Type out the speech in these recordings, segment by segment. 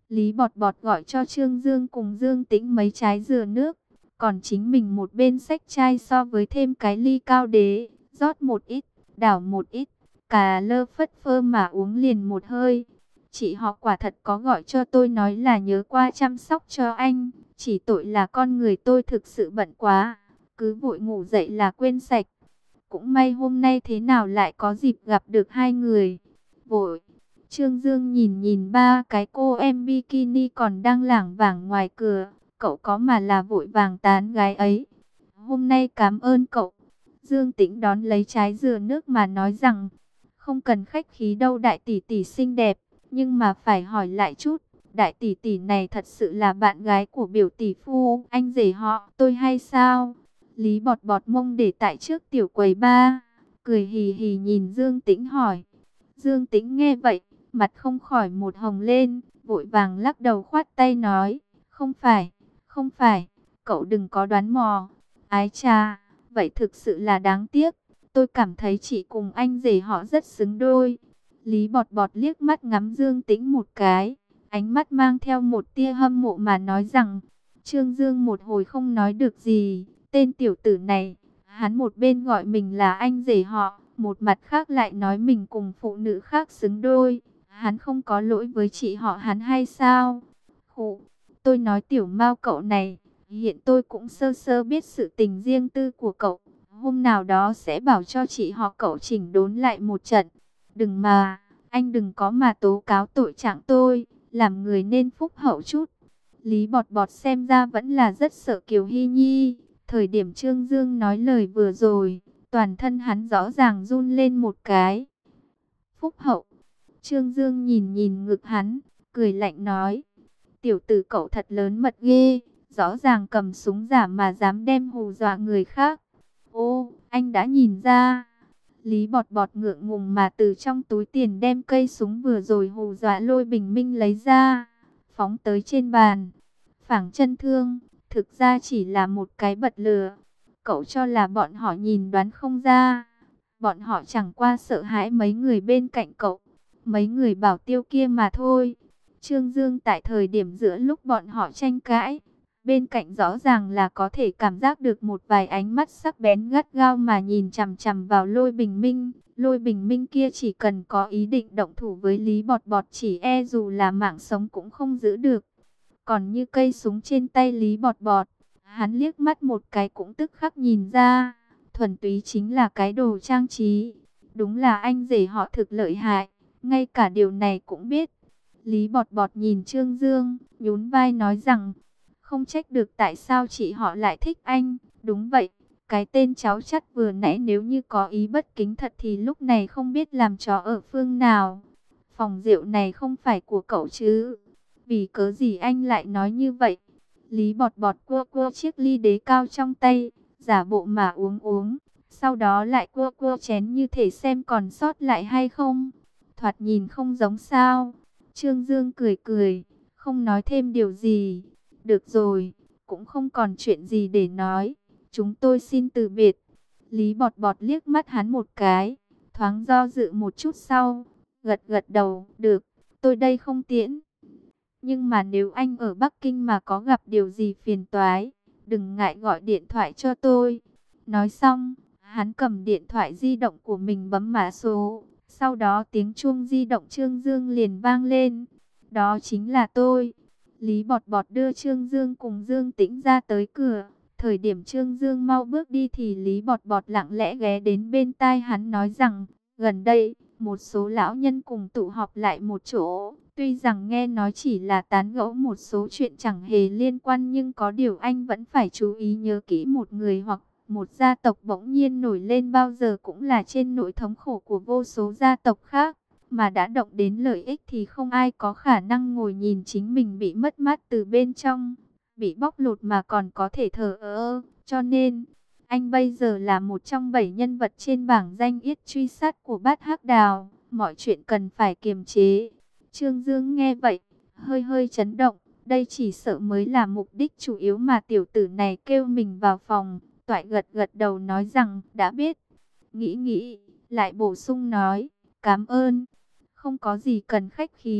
Lý Bọt Bọt gọi cho Trương Dương cùng Dương Tĩnh mấy trái dừa nước. Còn chính mình một bên xách chai so với thêm cái ly cao đế, rót một ít, đảo một ít, cà lơ phất phơ mà uống liền một hơi. Chị họ quả thật có gọi cho tôi nói là nhớ qua chăm sóc cho anh, chỉ tội là con người tôi thực sự bận quá, cứ vội ngủ dậy là quên sạch. Cũng may hôm nay thế nào lại có dịp gặp được hai người. Vội. Trương Dương nhìn nhìn ba cái cô em bikini còn đang lảng vảng ngoài cửa. Cậu có mà là vội vàng tán gái ấy. Hôm nay cảm ơn cậu. Dương Tĩnh đón lấy trái dừa nước mà nói rằng, không cần khách khí đâu đại tỷ tỷ xinh đẹp, nhưng mà phải hỏi lại chút, đại tỷ tỷ này thật sự là bạn gái của biểu tỷ phu anh rể họ tôi hay sao? Lý Bọt Bọt mông để tại trước tiểu quầy ba, cười hì hì nhìn Dương Tĩnh hỏi. Dương Tĩnh nghe vậy, mặt không khỏi một hồng lên, vội vàng lắc đầu khoát tay nói, không phải, không phải, cậu đừng có đoán mò. Ái chà, vậy thực sự là đáng tiếc, tôi cảm thấy chị cùng anh rể họ rất xứng đôi. Lý Bọt Bọt liếc mắt ngắm Dương Tĩnh một cái, ánh mắt mang theo một tia hâm mộ mà nói rằng, Trương Dương một hồi không nói được gì, tên tiểu tử này, hắn một bên gọi mình là anh rể họ, một mặt khác lại nói mình cùng phụ nữ khác xứng đôi, hắn không có lỗi với chị họ hắn hay sao? Khụ, tôi nói tiểu Mao cậu này, hiện tôi cũng sơ sơ biết sự tình riêng tư của cậu, hôm nào đó sẽ bảo cho chị họ cậu chỉnh đốn lại một trận. Đừng mà, anh đừng có mà tố cáo tội trạng tôi, làm người nên phúc hậu chút. Lý Bọt Bọt xem ra vẫn là rất sợ Kiều Hy Nhi. Thời điểm Trương Dương nói lời vừa rồi, toàn thân hắn rõ ràng run lên một cái. Phúc hậu. Trương Dương nhìn nhìn ngực hắn, cười lạnh nói. Tiểu tử cậu thật lớn mật ghê, rõ ràng cầm súng giả mà dám đem hù dọa người khác. Ô, anh đã nhìn ra. Lý Bọt Bọt ngượng ngùng mà từ trong túi tiền đem cây súng vừa rồi hù dọa Lôi Bình Minh lấy ra, phóng tới trên bàn. Phảng chân thương, thực ra chỉ là một cái bật lửa. Cậu cho là bọn họ nhìn đoán không ra. Bọn họ chẳng qua sợ hãi mấy người bên cạnh cậu, mấy người bảo tiêu kia mà thôi. Trương Dương tại thời điểm giữa lúc bọn họ tranh cãi, bên cạnh rõ ràng là có thể cảm giác được một vài ánh mắt sắc bén gắt gao mà nhìn chằm chằm vào Lôi Bình Minh. Lôi Bình Minh kia chỉ cần có ý định động thủ với Lý Bọt Bọt chỉ e dù là mạng sống cũng không giữ được. Còn như cây súng trên tay Lý Bọt Bọt, hắn liếc mắt một cái cũng tức khắc nhìn ra, thuần túy chính là cái đồ trang trí. Đúng là anh rể họ thực lợi hại, ngay cả điều này cũng biết. Lý Bọt Bọt nhìn Trương Dương, nhún vai nói rằng, không trách được tại sao chị họ lại thích anh. Đúng vậy, cái tên cháu chắt vừa nãy nếu như có ý bất kính thật thì lúc này không biết làm chó ở phương nào. Phòng rượu này không phải của cậu chứ? Vì cớ gì anh lại nói như vậy? Lý Bọt Bọt cua cua chiếc ly đế cao trong tay, giả bộ mà uống uống. Sau đó lại cua cua chén như thể xem còn sót lại hay không. Thoạt nhìn không giống sao. Trương Dương cười cười, không nói thêm điều gì. Được rồi, cũng không còn chuyện gì để nói. Chúng tôi xin từ biệt. Lý Bọt Bọt liếc mắt hắn một cái, thoáng do dự một chút sau, gật gật đầu, được, tôi đây không tiễn. Nhưng mà nếu anh ở Bắc Kinh mà có gặp điều gì phiền toái, đừng ngại gọi điện thoại cho tôi. Nói xong, hắn cầm điện thoại di động của mình bấm mã số. Sau đó tiếng chuông di động Trương Dương liền vang lên. Đó chính là tôi. Lý Bọt Bọt đưa Trương Dương cùng Dương Tĩnh ra tới cửa. Thời điểm Trương Dương mau bước đi thì Lý Bọt Bọt lặng lẽ ghé đến bên tai hắn nói rằng, gần đây, một số lão nhân cùng tụ họp lại một chỗ. Tuy rằng nghe nói chỉ là tán gẫu một số chuyện chẳng hề liên quan, nhưng có điều anh vẫn phải chú ý nhớ kỹ một người hoặc một gia tộc bỗng nhiên nổi lên bao giờ cũng là trên nỗi thống khổ của vô số gia tộc khác. Mà đã động đến lợi ích thì không ai có khả năng ngồi nhìn chính mình bị mất mát từ bên trong, bị bóc lột mà còn có thể thờ ơ. Cho nên, anh bây giờ là một trong 7 nhân vật trên bảng danh yết truy sát của Bát Hắc Đào. Mọi chuyện cần phải kiềm chế. Trương Dương nghe vậy, hơi hơi chấn động. Đây chỉ sợ mới là mục đích chủ yếu mà tiểu tử này kêu mình vào phòng. Toại gật gật đầu nói rằng đã biết. Nghĩ nghĩ, lại bổ sung nói, cảm ơn. Không có gì cần khách khí,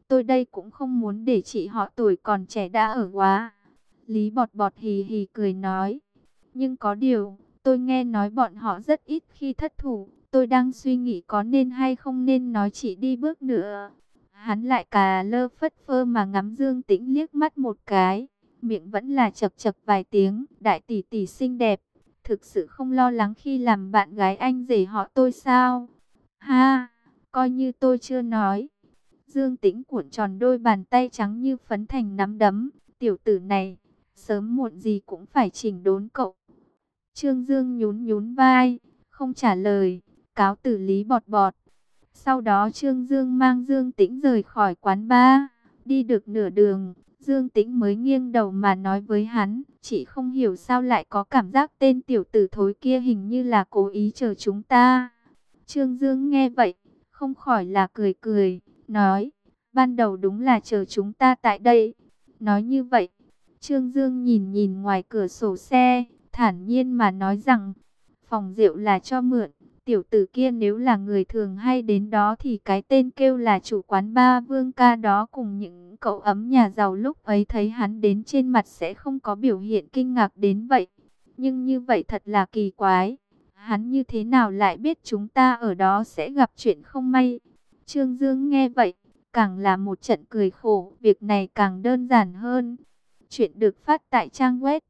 Tôi đây cũng không muốn để chị họ tuổi còn trẻ đã ở quá. Lý Bọt Bọt hì hì cười nói. Nhưng có điều, tôi nghe nói bọn họ rất ít khi thất thủ. Tôi đang suy nghĩ có nên hay không nên nói chị đi bước nữa. Hắn lại cà lơ phất phơ mà ngắm Dương Tĩnh liếc mắt một cái. Miệng vẫn là chậc chậc vài tiếng. Đại tỷ tỷ xinh đẹp. Thực sự không lo lắng khi làm bạn gái anh rể họ tôi sao? Ha, coi như tôi chưa nói. Dương Tĩnh cuộn tròn đôi bàn tay trắng như phấn thành nắm đấm. Tiểu tử này, sớm muộn gì cũng phải chỉnh đốn cậu. Trương Dương nhún nhún vai, không trả lời, cáo từ Lý Bọt Bọt. Sau đó Trương Dương mang Dương Tĩnh rời khỏi quán bar. Đi được nửa đường, Dương Tĩnh mới nghiêng đầu mà nói với hắn, chị không hiểu sao lại có cảm giác tên tiểu tử thối kia hình như là cố ý chờ chúng ta. Trương Dương nghe vậy, không khỏi là cười cười, nói, ban đầu đúng là chờ chúng ta tại đây. Nói như vậy, Trương Dương nhìn nhìn ngoài cửa sổ xe, thản nhiên mà nói rằng, phòng rượu là cho mượn. Tiểu tử kia nếu là người thường hay đến đó thì cái tên kêu là chủ quán ba Vương Ca đó cùng những cậu ấm nhà giàu lúc ấy thấy hắn đến trên mặt sẽ không có biểu hiện kinh ngạc đến vậy. Nhưng như vậy thật là kỳ quái. Hắn như thế nào lại biết chúng ta ở đó sẽ gặp chuyện không may? Trương Dương nghe vậy, càng là một trận cười khổ, việc này càng đơn giản hơn. Chuyện được phát tại trang web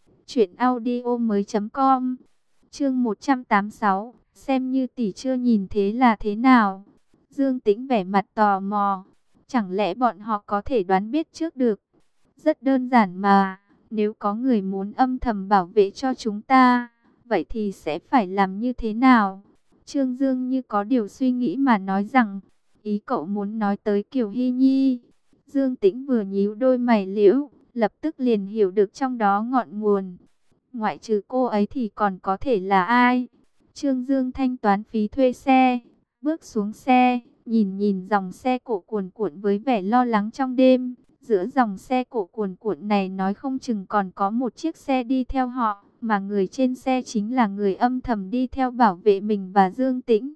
truyệnaudiomoi.com. Chương 186, xem như tỷ chưa nhìn thế là thế nào? Dương Tĩnh vẻ mặt tò mò, chẳng lẽ bọn họ có thể đoán biết trước được? Rất đơn giản mà, nếu có người muốn âm thầm bảo vệ cho chúng ta, vậy thì sẽ phải làm như thế nào? Trương Dương như có điều suy nghĩ mà nói rằng, ý cậu muốn nói tới Kiều Hy Nhi. Dương Tĩnh vừa nhíu đôi mày liễu, lập tức liền hiểu được trong đó ngọn nguồn. Ngoại trừ cô ấy thì còn có thể là ai? Trương Dương thanh toán phí thuê xe, bước xuống xe, nhìn nhìn dòng xe cộ cuồn cuộn với vẻ lo lắng trong đêm. Giữa dòng xe cộ cuồn cuộn này nói không chừng còn có một chiếc xe đi theo họ, mà người trên xe chính là người âm thầm đi theo bảo vệ mình và Dương Tĩnh.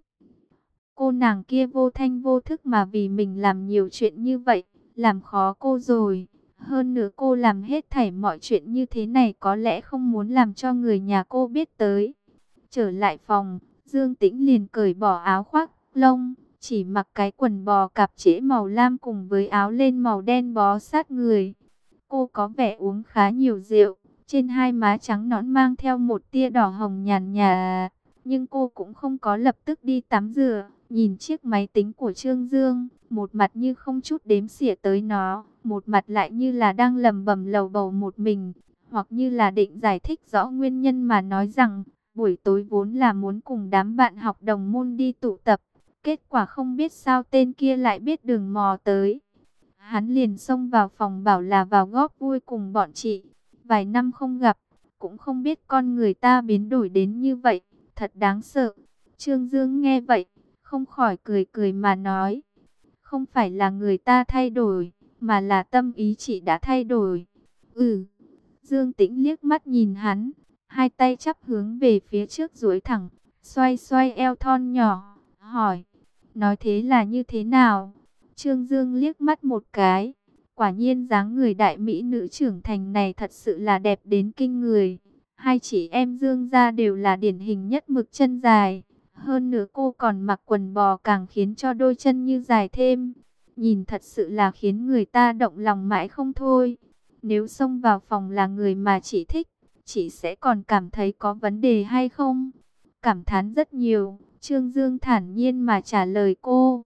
Cô nàng kia vô thanh vô thức mà vì mình làm nhiều chuyện như vậy, làm khó cô rồi. Hơn nữa cô làm hết thảy mọi chuyện như thế này có lẽ không muốn làm cho người nhà cô biết tới. Trở lại phòng, Dương Tĩnh liền cởi bỏ áo khoác lông, chỉ mặc cái quần bò cạp trễ màu lam cùng với áo len màu đen bó sát người. Cô có vẻ uống khá nhiều rượu, trên hai má trắng nõn mang theo một tia đỏ hồng nhàn nhạt. Nhưng cô cũng không có lập tức đi tắm rửa, nhìn chiếc máy tính của Trương Dương, một mặt như không chút đếm xỉa tới nó, một mặt lại như là đang lẩm bẩm lầu bầu một mình, hoặc như là định giải thích rõ nguyên nhân mà nói rằng, buổi tối vốn là muốn cùng đám bạn học đồng môn đi tụ tập, kết quả không biết sao tên kia lại biết đường mò tới. Hắn liền xông vào phòng bảo là vào góp vui cùng bọn chị, vài năm không gặp, cũng không biết con người ta biến đổi đến như vậy, thật đáng sợ. Trương Dương nghe vậy, không khỏi cười cười mà nói, không phải là người ta thay đổi, mà là tâm ý chị đã thay đổi. Ừ, Dương Tĩnh liếc mắt nhìn hắn, hai tay chắp hướng về phía trước duỗi thẳng, xoay xoay eo thon nhỏ, hỏi, nói thế là như thế nào? Trương Dương liếc mắt một cái, quả nhiên dáng người đại mỹ nữ trưởng thành này thật sự là đẹp đến kinh người. Hai chị em Dương gia đều là điển hình nhất mực chân dài. Hơn nữa cô còn mặc quần bò càng khiến cho đôi chân như dài thêm. Nhìn thật sự là khiến người ta động lòng mãi không thôi. Nếu xông vào phòng là người mà chị thích, chị sẽ còn cảm thấy có vấn đề hay không? Cảm thán rất nhiều, Trương Dương thản nhiên mà trả lời cô.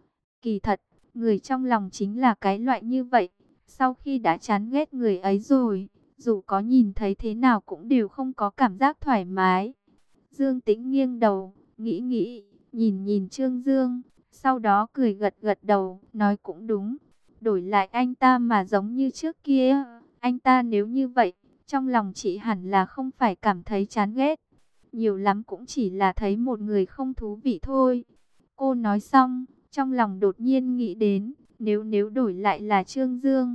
Kỳ thật, người trong lòng chính là cái loại như vậy. Sau khi đã chán ghét người ấy rồi, dù có nhìn thấy thế nào cũng đều không có cảm giác thoải mái. Dương Tĩnh nghiêng đầu, nghĩ nghĩ, nhìn nhìn Trương Dương, sau đó cười gật gật đầu, nói cũng đúng. Đổi lại anh ta mà giống như trước kia, anh ta nếu như vậy, trong lòng chị hẳn là không phải cảm thấy chán ghét. Nhiều lắm cũng chỉ là thấy một người không thú vị thôi. Cô nói xong, trong lòng đột nhiên nghĩ đến, nếu đổi lại là Trương Dương,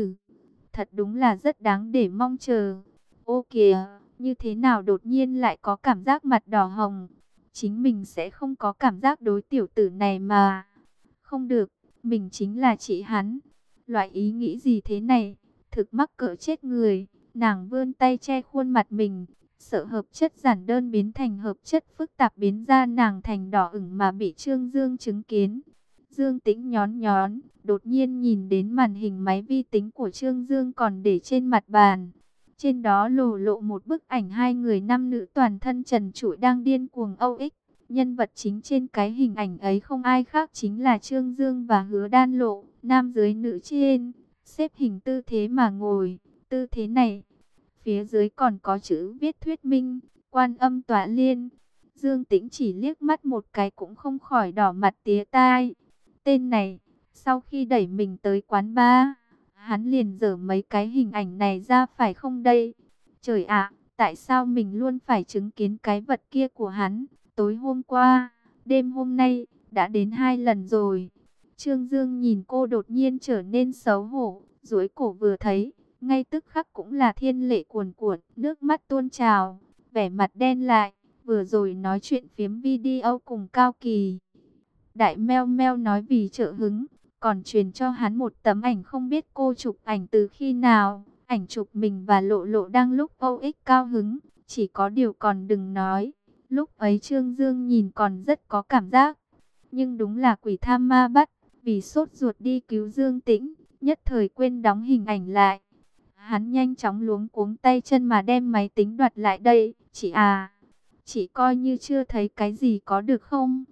thật đúng là rất đáng để mong chờ. Ô kìa, như thế nào đột nhiên lại có cảm giác mặt đỏ hồng? Chính mình sẽ không có cảm giác đối tiểu tử này mà. Không được, mình chính là chị hắn. Loại ý nghĩ gì thế này, thực mắc cỡ chết người. Nàng vươn tay che khuôn mặt mình, sợ hợp chất giản đơn biến thành hợp chất phức tạp, biến ra nàng thành đỏ ửng mà bị Trương Dương chứng kiến. Dương Tĩnh nhón nhón, đột nhiên nhìn đến màn hình máy vi tính của Trương Dương còn để trên mặt bàn. Trên đó lộ lộ một bức ảnh hai người nam nữ toàn thân trần trụi đang điên cuồng âu ích. Nhân vật chính trên cái hình ảnh ấy không ai khác chính là Trương Dương và Hứa Đan Lộ, nam dưới nữ trên, xếp hình tư thế mà ngồi. Tư thế này, phía dưới còn có chữ viết thuyết minh, Quan Âm Tọa Liên. Dương Tĩnh chỉ liếc mắt một cái cũng không khỏi đỏ mặt tía tai. Tên này, sau khi đẩy mình tới quán bar, hắn liền dở mấy cái hình ảnh này ra phải không đây? Trời ạ, tại sao mình luôn phải chứng kiến cái vật kia của hắn? Tối hôm qua, đêm hôm nay, đã đến 2 lần rồi. Trương Dương nhìn cô đột nhiên trở nên xấu hổ, duỗi cổ vừa thấy, ngay tức khắc cũng là thiên lệ cuồn cuộn, nước mắt tuôn trào, vẻ mặt đen lại, vừa rồi nói chuyện phiếm video cùng Cao Kỳ. Đại meo meo nói vì trợ hứng, còn truyền cho hắn một tấm ảnh không biết cô chụp ảnh từ khi nào, ảnh chụp mình và Lộ Lộ đang lúc âu ích cao hứng, chỉ có điều còn đừng nói, lúc ấy Trương Dương nhìn còn rất có cảm giác, nhưng đúng là quỷ tham ma bắt, vì sốt ruột đi cứu Dương Tĩnh, nhất thời quên đóng hình ảnh lại. Hắn nhanh chóng luống cuống tay chân mà đem máy tính đoạt lại đây, chị à, chị coi như chưa thấy cái gì có được không?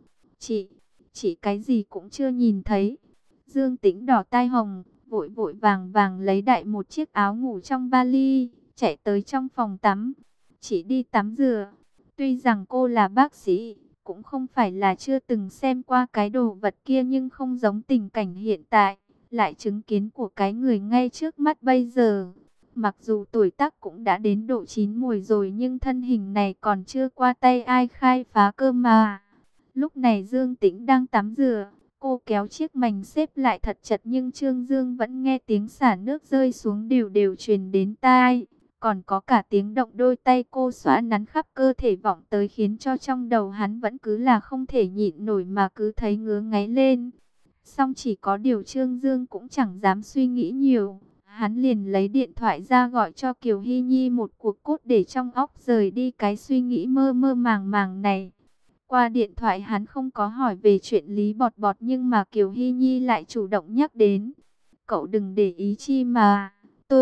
Chị cái gì cũng chưa nhìn thấy. Dương Tĩnh đỏ tai hồng, vội vội vàng vàng lấy đại một chiếc áo ngủ trong vali, chạy tới trong phòng tắm. Chị đi tắm rửa. Tuy rằng cô là bác sĩ, cũng không phải là chưa từng xem qua cái đồ vật kia, nhưng không giống tình cảnh hiện tại, lại chứng kiến của cái người ngay trước mắt bây giờ. Mặc dù tuổi tác cũng đã đến độ chín muồi rồi, nhưng thân hình này còn chưa qua tay ai khai phá cơ mà. Lúc này Dương Tĩnh đang tắm rửa, cô kéo chiếc mành xếp lại thật chặt, nhưng Trương Dương vẫn nghe tiếng xả nước rơi xuống đều đều truyền đến tai. Còn có cả tiếng động đôi tay cô xõa nắn khắp cơ thể vọng tới, khiến cho trong đầu hắn vẫn cứ là không thể nhịn nổi mà cứ thấy ngứa ngáy lên. Song chỉ có điều Trương Dương cũng chẳng dám suy nghĩ nhiều. Hắn liền lấy điện thoại ra gọi cho Kiều Hy Nhi một cuộc cốt để trong óc rời đi cái suy nghĩ mơ mơ màng màng này. Qua điện thoại hắn không có hỏi về chuyện Lý Bọt Bọt, nhưng mà Kiều Hy Nhi lại chủ động nhắc đến. Cậu đừng để ý chi mà,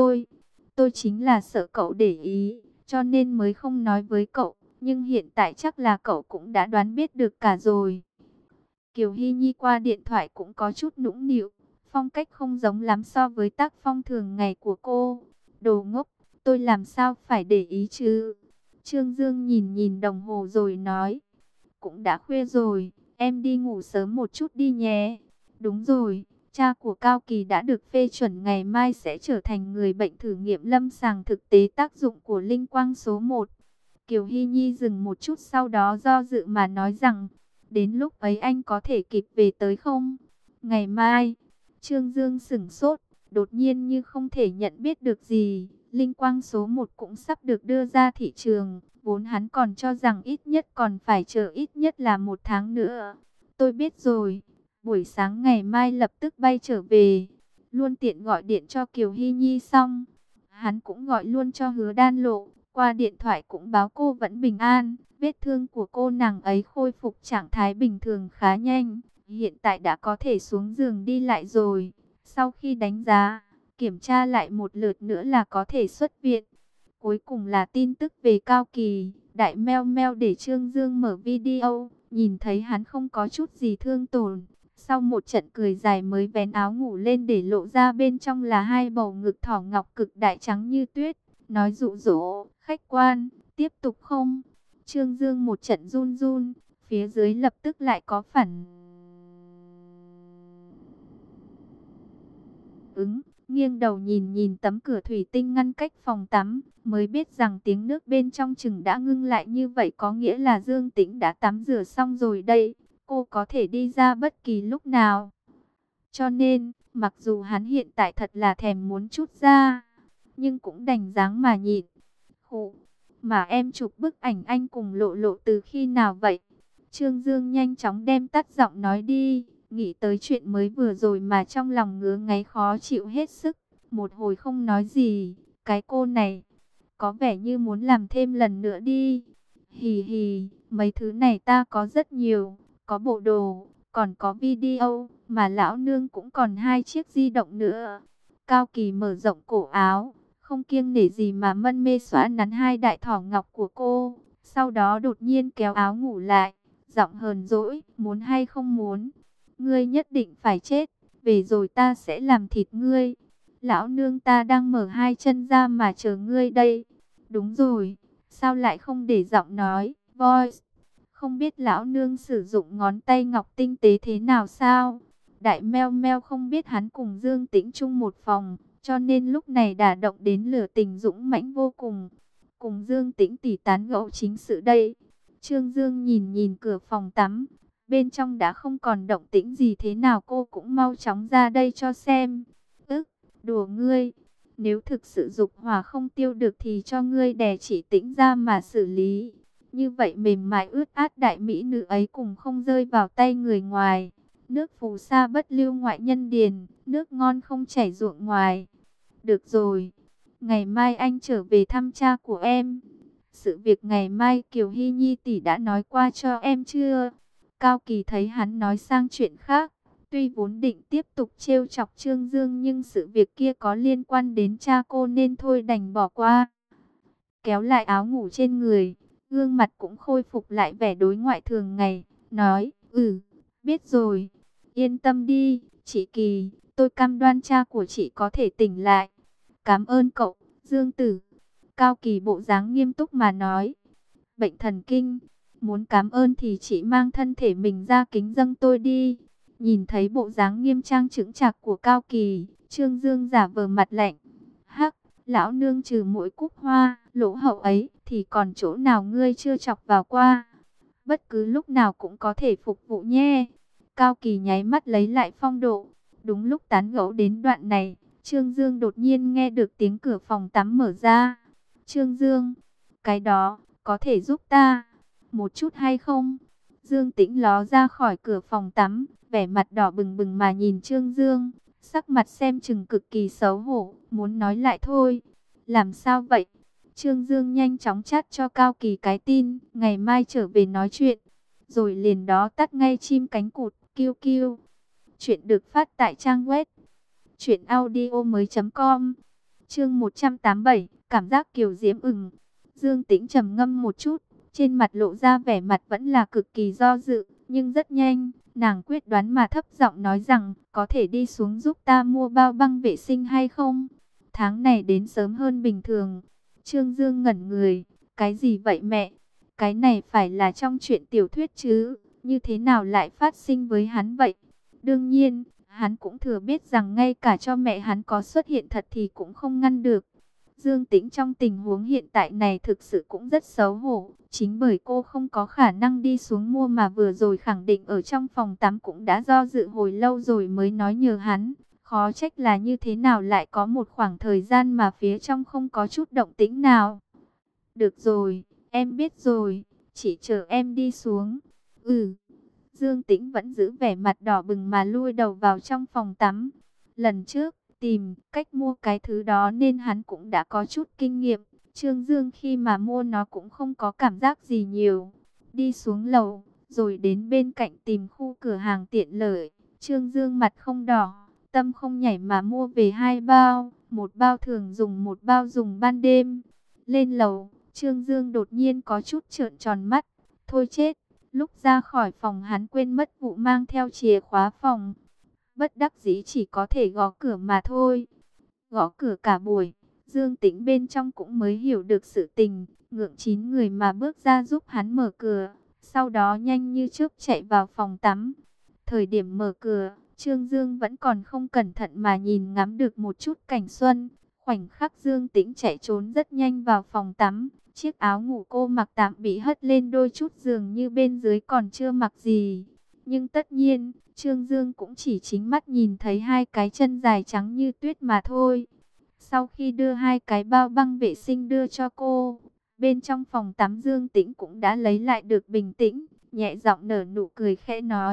tôi chính là sợ cậu để ý, cho nên mới không nói với cậu, nhưng hiện tại chắc là cậu cũng đã đoán biết được cả rồi. Kiều Hy Nhi qua điện thoại cũng có chút nũng nịu, phong cách không giống lắm so với tác phong thường ngày của cô. Đồ ngốc, tôi làm sao phải để ý chứ? Trương Dương nhìn nhìn đồng hồ rồi nói. Cũng đã khuya rồi, em đi ngủ sớm một chút đi nhé. Đúng rồi, cha của Cao Kỳ đã được phê chuẩn ngày mai sẽ trở thành người bệnh thử nghiệm lâm sàng thực tế tác dụng của linh quang số 1. Kiều Hy Nhi dừng một chút, sau đó do dự mà nói rằng, đến lúc ấy anh có thể kịp về tới không? Ngày mai, Trương Dương sửng sốt, đột nhiên như không thể nhận biết được gì. Linh quang số 1 cũng sắp được đưa ra thị trường. Vốn hắn còn cho rằng ít nhất còn phải chờ ít nhất là 1 tháng nữa. Tôi biết rồi, buổi sáng ngày mai lập tức bay trở về. Luôn tiện gọi điện cho Kiều Hy Nhi xong, hắn cũng gọi luôn cho Hứa Đan Lộ. Qua điện thoại cũng báo cô vẫn bình an. Vết thương của cô nàng ấy khôi phục trạng thái bình thường khá nhanh. Hiện tại đã có thể xuống giường đi lại rồi. Sau khi đánh giá, kiểm tra lại một lượt nữa là có thể xuất viện. Cuối cùng là tin tức về Cao Kỳ. Đại meo meo để Trương Dương mở video, nhìn thấy hắn không có chút gì thương tổn. Sau một trận cười dài mới vén áo ngủ lên để lộ ra bên trong là hai bầu ngực thỏ ngọc cực đại trắng như tuyết. Nói dụ dỗ, khách quan, tiếp tục không? Trương Dương một trận run run, phía dưới lập tức lại có phản ứng. Nghiêng đầu nhìn nhìn tấm cửa thủy tinh ngăn cách phòng tắm, mới biết rằng tiếng nước bên trong chừng đã ngưng lại, như vậy có nghĩa là Dương Tĩnh đã tắm rửa xong rồi đây. Cô có thể đi ra bất kỳ lúc nào. Cho nên, mặc dù hắn hiện tại thật là thèm muốn chút ra, nhưng cũng đành dáng mà nhịn. Khụ, mà em chụp bức ảnh anh cùng Lộ Lộ từ khi nào vậy? Trương Dương nhanh chóng đem tắt giọng nói đi. Nghĩ tới chuyện mới vừa rồi mà trong lòng ngứa ngáy khó chịu hết sức. Một hồi không nói gì, cái cô này có vẻ như muốn làm thêm lần nữa đi. Hì hì, mấy thứ này ta có rất nhiều, có bộ đồ, còn có video, mà lão nương cũng còn 2 chiếc di động nữa. Cao Kỳ mở rộng cổ áo, không kiêng nể gì mà mân mê xóa nắn 2 đại thỏ ngọc của cô. Sau đó đột nhiên kéo áo ngủ lại, giọng hờn dỗi, muốn hay không muốn, ngươi nhất định phải chết, về rồi ta sẽ làm thịt ngươi. Lão nương ta đang mở 2 chân ra mà chờ ngươi đây. Đúng rồi, sao lại không để giọng nói, voice. Không biết lão nương sử dụng ngón tay ngọc tinh tế thế nào sao? Đại meo meo không biết hắn cùng Dương Tĩnh chung một phòng, cho nên lúc này đả động đến lửa tình dũng mãnh vô cùng. Cùng Dương Tĩnh tỉ tán gẫu chính sự đây. Trương Dương nhìn nhìn cửa phòng tắm, bên trong đã không còn động tĩnh gì, thế nào cô cũng mau chóng ra đây cho xem. Đùa ngươi, nếu thực sự dục hỏa không tiêu được thì cho ngươi đè chỉ Tĩnh ra mà xử lý. Như vậy mềm mại ướt át đại mỹ nữ ấy cùng không rơi vào tay người ngoài. Nước phù sa bất lưu ngoại nhân điền, nước ngon không chảy ruộng ngoài. Được rồi, ngày mai anh trở về thăm cha của em. Sự việc ngày mai Kiều Hy Nhi tỷ đã nói qua cho em chưa? Cao Kỳ thấy hắn nói sang chuyện khác. Tuy vốn định tiếp tục trêu chọc Trương Dương nhưng sự việc kia có liên quan đến cha cô nên thôi đành bỏ qua. Kéo lại áo ngủ trên người, gương mặt cũng khôi phục lại vẻ đối ngoại thường ngày, nói, biết rồi, yên tâm đi, chị Kỳ, tôi cam đoan cha của chị có thể tỉnh lại. Cảm ơn cậu, Dương Tử. Cao Kỳ bộ dáng nghiêm túc mà nói, bệnh thần kinh, muốn cảm ơn thì chị mang thân thể mình ra kính dâng tôi đi. Nhìn thấy bộ dáng nghiêm trang chững chạc của Cao Kỳ, Trương Dương giả vờ mặt lạnh. Hắc, lão nương trừ mỗi cúc hoa, lỗ hậu ấy, thì còn chỗ nào ngươi chưa chọc vào qua. Bất cứ lúc nào cũng có thể phục vụ nhé. Cao Kỳ nháy mắt lấy lại phong độ. Đúng lúc tán gẫu đến đoạn này, Trương Dương đột nhiên nghe được tiếng cửa phòng tắm mở ra. Trương Dương, cái đó, có thể giúp ta một chút hay không? Dương Tĩnh ló ra khỏi cửa phòng tắm, vẻ mặt đỏ bừng bừng mà nhìn Trương Dương, sắc mặt xem chừng cực kỳ xấu hổ, muốn nói lại thôi. Làm sao vậy? Trương Dương nhanh chóng chát cho Cao Kỳ cái tin, ngày mai trở về nói chuyện, rồi liền đó tắt ngay chim cánh cụt, kiêu kiêu. Chuyện được phát tại trang web truyệnaudiomoi.com. Chương 187, cảm giác kiều diễm ửng. Dương Tĩnh trầm ngâm một chút, trên mặt lộ ra vẻ mặt vẫn là cực kỳ do dự, nhưng rất nhanh, nàng quyết đoán mà thấp giọng nói rằng, có thể đi xuống giúp ta mua bao băng vệ sinh hay không? Tháng này đến sớm hơn bình thường. Trương Dương ngẩn người, cái gì vậy mẹ? Cái này phải là trong truyện tiểu thuyết chứ, như thế nào lại phát sinh với hắn vậy? Đương nhiên, hắn cũng thừa biết rằng ngay cả cho mẹ hắn có xuất hiện thật thì cũng không ngăn được. Dương Tĩnh trong tình huống hiện tại này thực sự cũng rất xấu hổ. Chính bởi cô không có khả năng đi xuống mua mà vừa rồi khẳng định ở trong phòng tắm cũng đã do dự hồi lâu rồi mới nói nhờ hắn. Khó trách là như thế nào lại có một khoảng thời gian mà phía trong không có chút động tĩnh nào. Được rồi, em biết rồi, chỉ chờ em đi xuống. Dương Tĩnh vẫn giữ vẻ mặt đỏ bừng mà lui đầu vào trong phòng tắm. Lần trước, tìm cách mua cái thứ đó nên hắn cũng đã có chút kinh nghiệm. Trương Dương khi mà mua nó cũng không có cảm giác gì nhiều. Đi xuống lầu, rồi đến bên cạnh tìm khu cửa hàng tiện lợi. Trương Dương mặt không đỏ, tâm không nhảy mà mua về 2 bao. Một bao thường dùng, một bao dùng ban đêm. Lên lầu, Trương Dương đột nhiên có chút trợn tròn mắt. Thôi chết, lúc ra khỏi phòng hắn quên mất vụ mang theo chìa khóa phòng. Bất đắc dĩ chỉ có thể gõ cửa mà thôi. Gõ cửa cả buổi, Dương Tĩnh bên trong cũng mới hiểu được sự tình, ngượng 9 người mà bước ra giúp hắn mở cửa, sau đó nhanh như chớp chạy vào phòng tắm. Thời điểm mở cửa, Trương Dương vẫn còn không cẩn thận mà nhìn ngắm được một chút cảnh xuân. Khoảnh khắc Dương Tĩnh chạy trốn rất nhanh vào phòng tắm, chiếc áo ngủ cô mặc tạm bị hất lên đôi chút, dường như bên dưới còn chưa mặc gì. Nhưng tất nhiên, Trương Dương cũng chỉ chính mắt nhìn thấy 2 cái chân dài trắng như tuyết mà thôi. Sau khi đưa 2 cái bao băng vệ sinh đưa cho cô, bên trong phòng tắm Dương Tĩnh cũng đã lấy lại được bình tĩnh, nhẹ giọng nở nụ cười khẽ nói,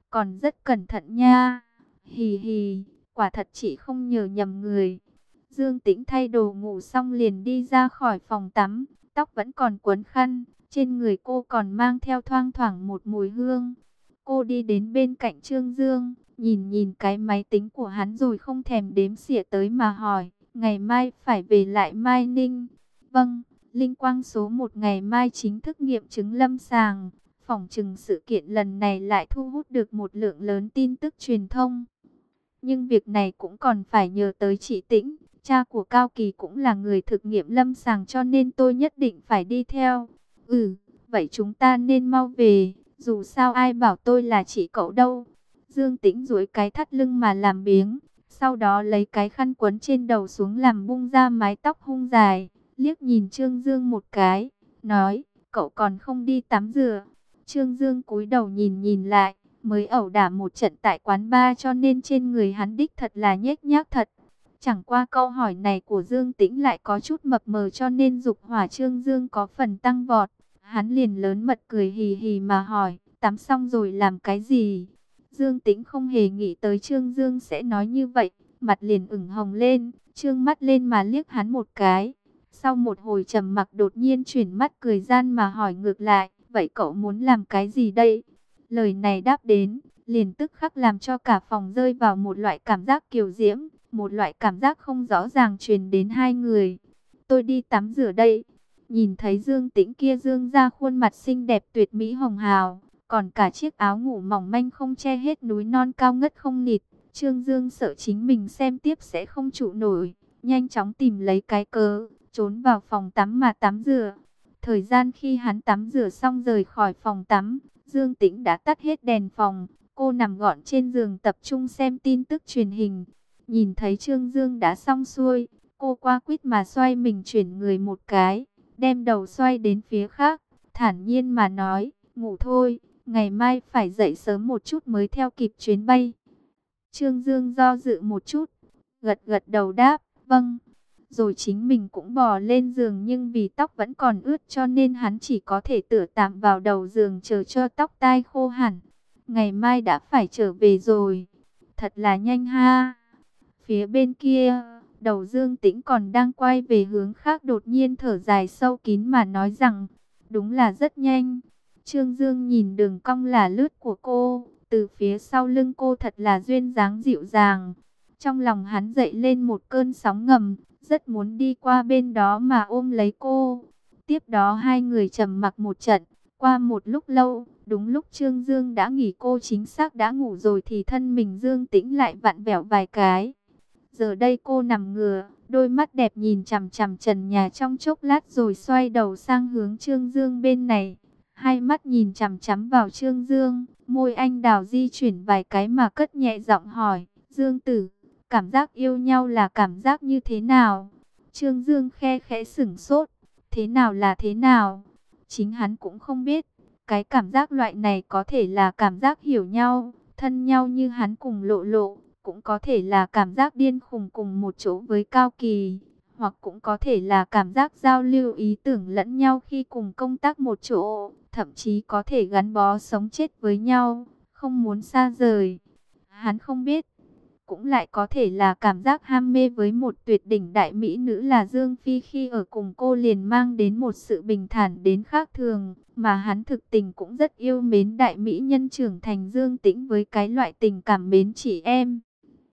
còn rất cẩn thận nha. Hì hì, quả thật chị không nhờ nhầm người. Dương Tĩnh thay đồ ngủ xong liền đi ra khỏi phòng tắm, tóc vẫn còn quấn khăn, trên người cô còn mang theo thoang thoảng một mùi hương. Cô đi đến bên cạnh Trương Dương, nhìn nhìn cái máy tính của hắn rồi không thèm đếm xỉa tới mà hỏi, ngày mai phải về lại Mai Ninh. Vâng, Linh Quang số 1 ngày mai chính thức nghiệm chứng lâm sàng. Phỏng chừng sự kiện lần này lại thu hút được một lượng lớn tin tức truyền thông. Nhưng việc này cũng còn phải nhờ tới chị Tĩnh. Cha của Cao Kỳ cũng là người thực nghiệm lâm sàng cho nên tôi nhất định phải đi theo. Ừ, vậy chúng ta nên mau về. Dù sao ai bảo tôi là chị cậu đâu. Dương Tĩnh duỗi cái thắt lưng mà làm biếng. Sau đó lấy cái khăn quấn trên đầu xuống làm bung ra mái tóc hung dài. Liếc nhìn Trương Dương một cái. Nói, cậu còn không đi tắm rửa. Trương Dương cúi đầu nhìn nhìn lại. Mới ẩu đả một trận tại quán bar cho nên trên người hắn đích thật là nhếch nhác thật. Chẳng qua câu hỏi này của Dương Tĩnh lại có chút mập mờ cho nên dục hỏa Trương Dương có phần tăng vọt. Hắn liền lớn mật cười hì hì mà hỏi, tắm xong rồi làm cái gì? Dương Tĩnh không hề nghĩ tới Trương Dương sẽ nói như vậy, mặt liền ửng hồng lên, trương mắt lên mà liếc hắn một cái. Sau một hồi trầm mặc đột nhiên chuyển mắt cười gian mà hỏi ngược lại, vậy cậu muốn làm cái gì đây? Lời này đáp đến, liền tức khắc làm cho cả phòng rơi vào một loại cảm giác kiều diễm, một loại cảm giác không rõ ràng truyền đến hai người. Tôi đi tắm rửa đây. Nhìn thấy Dương Tĩnh kia dương ra khuôn mặt xinh đẹp tuyệt mỹ hồng hào, còn cả chiếc áo ngủ mỏng manh không che hết núi non cao ngất không nịt. Trương Dương sợ chính mình xem tiếp sẽ không trụ nổi, nhanh chóng tìm lấy cái cớ, trốn vào phòng tắm mà tắm rửa. Thời gian khi hắn tắm rửa xong rời khỏi phòng tắm, Dương Tĩnh đã tắt hết đèn phòng, cô nằm gọn trên giường tập trung xem tin tức truyền hình. Nhìn thấy Trương Dương đã xong xuôi, cô qua quýt mà xoay mình chuyển người một cái, đem đầu xoay đến phía khác, thản nhiên mà nói, ngủ thôi, ngày mai phải dậy sớm một chút mới theo kịp chuyến bay. Trương Dương do dự một chút, gật gật đầu đáp, vâng. Rồi chính mình cũng bò lên giường nhưng vì tóc vẫn còn ướt cho nên hắn chỉ có thể tựa tạm vào đầu giường chờ cho tóc tai khô hẳn. Ngày mai đã phải trở về rồi. Thật là nhanh ha. Phía bên kia, đầu Dương Tĩnh còn đang quay về hướng khác đột nhiên thở dài sâu kín mà nói rằng, đúng là rất nhanh. Trương Dương nhìn đường cong là lướt của cô, từ phía sau lưng cô thật là duyên dáng dịu dàng. Trong lòng hắn dậy lên một cơn sóng ngầm, rất muốn đi qua bên đó mà ôm lấy cô. Tiếp đó hai người trầm mặc một trận, qua một lúc lâu, đúng lúc Trương Dương đã nghỉ cô chính xác đã ngủ rồi thì thân mình Dương Tĩnh lại vặn vẹo vài cái. Giờ đây cô nằm ngửa, đôi mắt đẹp nhìn chằm chằm trần nhà trong chốc lát rồi xoay đầu sang hướng Trương Dương bên này. Hai mắt nhìn chằm chằm vào Trương Dương, môi anh đào di chuyển vài cái mà cất nhẹ giọng hỏi, Dương Tử, cảm giác yêu nhau là cảm giác như thế nào? Trương Dương khe khẽ sửng sốt, thế nào là thế nào? Chính hắn cũng không biết, cái cảm giác loại này có thể là cảm giác hiểu nhau, thân nhau như hắn cùng Lộ Lộ, cũng có thể là cảm giác điên khùng cùng một chỗ với Cao Kỳ, hoặc cũng có thể là cảm giác giao lưu ý tưởng lẫn nhau khi cùng công tác một chỗ, thậm chí có thể gắn bó sống chết với nhau, không muốn xa rời. Hắn không biết, cũng lại có thể là cảm giác ham mê với một tuyệt đỉnh đại mỹ nữ là Dương Phi khi ở cùng cô liền mang đến một sự bình thản đến khác thường, mà hắn thực tình cũng rất yêu mến đại mỹ nhân trưởng thành Dương Tĩnh với cái loại tình cảm mến chị em.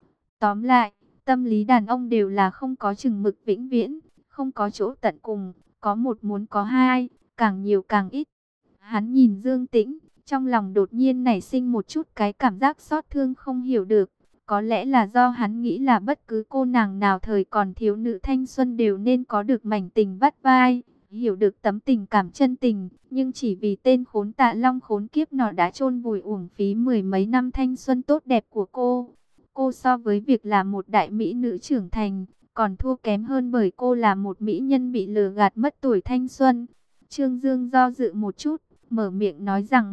Tóm lại, tâm lý đàn ông đều là không có chừng mực vĩnh viễn, không có chỗ tận cùng, có một muốn có hai, càng nhiều càng ít. Hắn nhìn Dương Tĩnh, trong lòng đột nhiên nảy sinh một chút cái cảm giác xót thương không hiểu được. Có lẽ là do hắn nghĩ là bất cứ cô nàng nào thời còn thiếu nữ thanh xuân đều nên có được mảnh tình vắt vai, hiểu được tấm tình cảm chân tình, nhưng chỉ vì tên khốn Tạ Long khốn kiếp nọ đã chôn vùi uổng phí mười mấy năm thanh xuân tốt đẹp của cô. Cô so với việc là một đại mỹ nữ trưởng thành, còn thua kém hơn bởi cô là một mỹ nhân bị lừa gạt mất tuổi thanh xuân. Trương Dương do dự một chút, mở miệng nói rằng,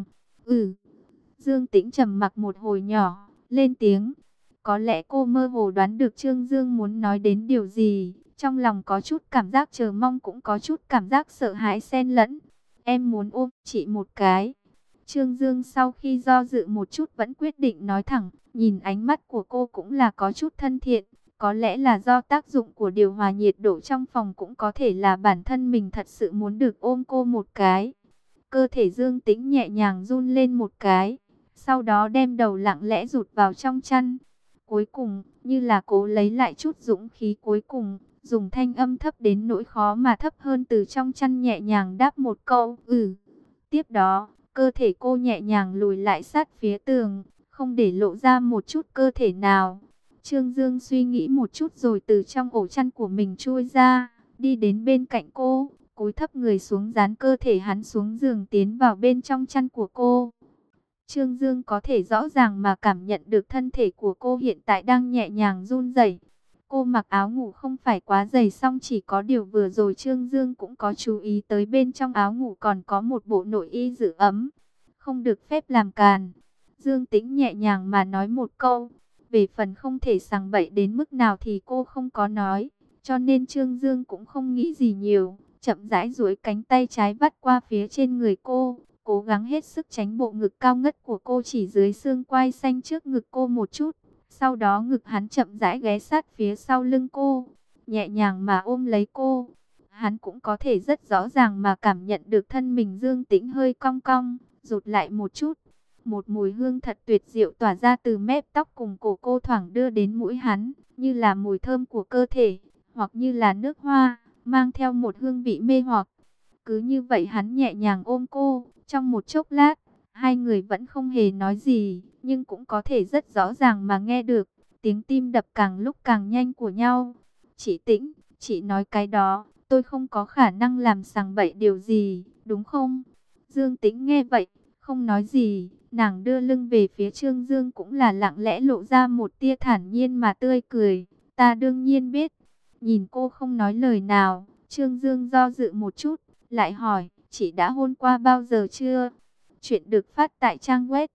Dương Tĩnh trầm mặc một hồi nhỏ, lên tiếng. Có lẽ cô mơ hồ đoán được Trương Dương muốn nói đến điều gì, trong lòng có chút cảm giác chờ mong cũng có chút cảm giác sợ hãi xen lẫn. Em muốn ôm chị một cái. Trương Dương sau khi do dự một chút vẫn quyết định nói thẳng, nhìn ánh mắt của cô cũng là có chút thân thiện. Có lẽ là do tác dụng của điều hòa nhiệt độ trong phòng, cũng có thể là bản thân mình thật sự muốn được ôm cô một cái. Cơ thể Dương Tĩnh nhẹ nhàng run lên một cái, sau đó đem đầu lặng lẽ rụt vào trong chăn. Cuối cùng, như là cố lấy lại chút dũng khí cuối cùng, dùng thanh âm thấp đến nỗi khó mà thấp hơn từ trong chăn nhẹ nhàng đáp một câu, "Ừ." Tiếp đó, cơ thể cô nhẹ nhàng lùi lại sát phía tường, không để lộ ra một chút cơ thể nào. Trương Dương suy nghĩ một chút rồi từ trong ổ chăn của mình chui ra, đi đến bên cạnh cô, cúi thấp người xuống dán cơ thể hắn xuống giường tiến vào bên trong chăn của cô. Trương Dương có thể rõ ràng mà cảm nhận được thân thể của cô hiện tại đang nhẹ nhàng run rẩy. Cô mặc áo ngủ không phải quá dày, song chỉ có điều vừa rồi Trương Dương cũng có chú ý tới bên trong áo ngủ còn có một bộ nội y giữ ấm. Không được phép làm càn. Dương Tĩnh nhẹ nhàng mà nói một câu. Về phần không thể sằng bậy đến mức nào thì cô không có nói. Cho nên Trương Dương cũng không nghĩ gì nhiều. Chậm rãi duỗi cánh tay trái vắt qua phía trên người cô, cố gắng hết sức tránh bộ ngực cao ngất của cô chỉ dưới xương quai xanh trước ngực cô một chút. Sau đó ngực hắn chậm rãi ghé sát phía sau lưng cô, nhẹ nhàng mà ôm lấy cô. Hắn cũng có thể rất rõ ràng mà cảm nhận được thân mình Dương Tĩnh hơi cong cong, rụt lại một chút. Một mùi hương thật tuyệt diệu tỏa ra từ mép tóc cùng cổ cô, thoảng đưa đến mũi hắn, như là mùi thơm của cơ thể, hoặc như là nước hoa, mang theo một hương vị mê hoặc. Cứ như vậy hắn nhẹ nhàng ôm cô, trong một chốc lát, hai người vẫn không hề nói gì, nhưng cũng có thể rất rõ ràng mà nghe được tiếng tim đập càng lúc càng nhanh của nhau. "Chị Tĩnh, chị nói cái đó, tôi không có khả năng làm sằng bậy điều gì, đúng không?" Dương Tĩnh nghe vậy, không nói gì, nàng đưa lưng về phía Trương Dương cũng là lặng lẽ lộ ra một tia thản nhiên mà tươi cười. "Ta đương nhiên biết." Nhìn cô không nói lời nào, Trương Dương do dự một chút, lại hỏi, "Chị đã hôn qua bao giờ chưa?" Chuyện được phát tại trang web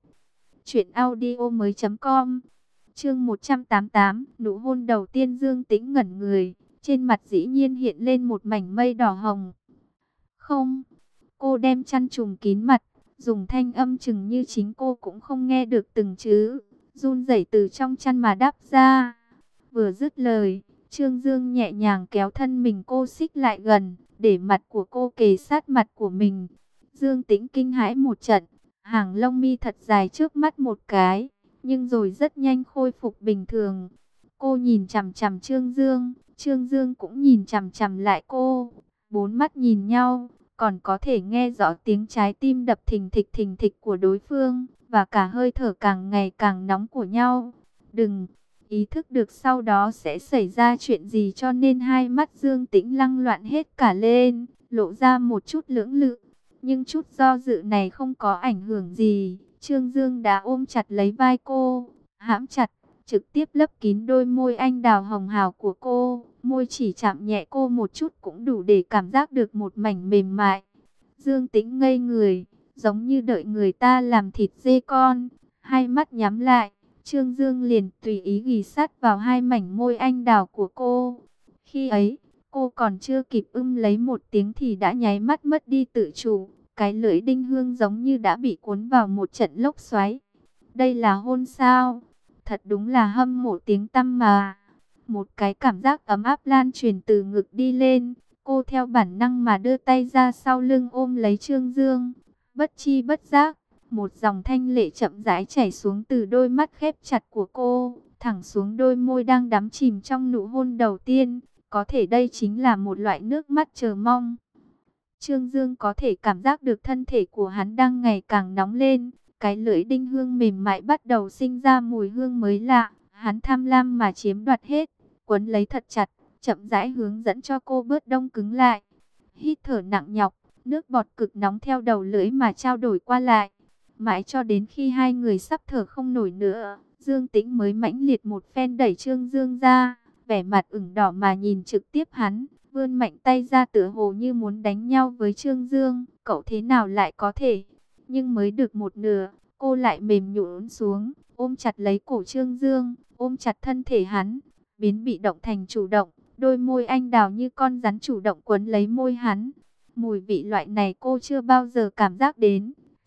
truyệnaudiomoi.com. Chương 188, nụ hôn đầu tiên. Dương Tĩnh ngẩn người, trên mặt dĩ nhiên hiện lên một mảnh mây đỏ hồng. "Không." Cô đem chăn trùm kín mặt, dùng thanh âm chừng như chính cô cũng không nghe được từng chữ, run rẩy từ trong chăn mà đáp ra. Vừa dứt lời, Trương Dương nhẹ nhàng kéo thân mình cô xích lại gần, để mặt của cô kề sát mặt của mình. Dương Tĩnh kinh hãi một trận, hàng lông mi thật dài trước mắt một cái, nhưng rồi rất nhanh khôi phục bình thường. Cô nhìn chằm chằm Trương Dương, Trương Dương cũng nhìn chằm chằm lại cô, bốn mắt nhìn nhau, còn có thể nghe rõ tiếng trái tim đập thình thịch của đối phương, và cả hơi thở càng ngày càng nóng của nhau. Đừng ý thức được sau đó sẽ xảy ra chuyện gì, cho nên hai mắt Dương Tĩnh lăng loạn hết cả lên, lộ ra một chút lưỡng lự. Nhưng chút do dự này không có ảnh hưởng gì, Trương Dương đã ôm chặt lấy vai cô, hãm chặt, trực tiếp lấp kín đôi môi anh đào hồng hào của cô. Môi chỉ chạm nhẹ cô một chút cũng đủ để cảm giác được một mảnh mềm mại. Dương Tĩnh ngây người, giống như đợi người ta làm thịt dê con, hai mắt nhắm lại. Trương Dương liền tùy ý ghì sát vào hai mảnh môi anh đào của cô. Khi ấy, cô còn chưa kịp lấy một tiếng thì đã nháy mắt mất đi tự chủ. Cái lưỡi đinh hương giống như đã bị cuốn vào một trận lốc xoáy. Đây là hôn sao? Thật đúng là hâm mộ tiếng tăm mà. Một cái cảm giác ấm áp lan truyền từ ngực đi lên. Cô theo bản năng mà đưa tay ra sau lưng ôm lấy Trương Dương. Bất chi bất giác, một dòng thanh lệ chậm rãi chảy xuống từ đôi mắt khép chặt của cô, thẳng xuống đôi môi đang đắm chìm trong nụ hôn đầu tiên. Có thể đây chính là một loại nước mắt chờ mong. Trương Dương có thể cảm giác được thân thể của hắn đang ngày càng nóng lên. Cái lưỡi đinh hương mềm mại bắt đầu sinh ra mùi hương mới lạ. Hắn tham lam mà chiếm đoạt hết, quấn lấy thật chặt, chậm rãi hướng dẫn cho cô bớt đông cứng lại. Hít thở nặng nhọc, nước bọt cực nóng theo đầu lưỡi mà trao đổi qua lại. Mãi cho đến khi hai người sắp thở không nổi nữa, Dương Tĩnh mới mãnh liệt một phen đẩy Trương Dương ra, vẻ mặt ửng đỏ mà nhìn trực tiếp hắn, vươn mạnh tay ra tựa hồ như muốn đánh nhau với Trương Dương. Cậu thế nào lại có thể? Nhưng mới được một nửa, cô lại mềm nhũn xuống, ôm chặt lấy cổ Trương Dương, ôm chặt thân thể hắn, biến bị động thành chủ động. Đôi môi anh đào như con rắn chủ động quấn lấy môi hắn. Mùi vị loại này cô chưa bao giờ cảm giác đến.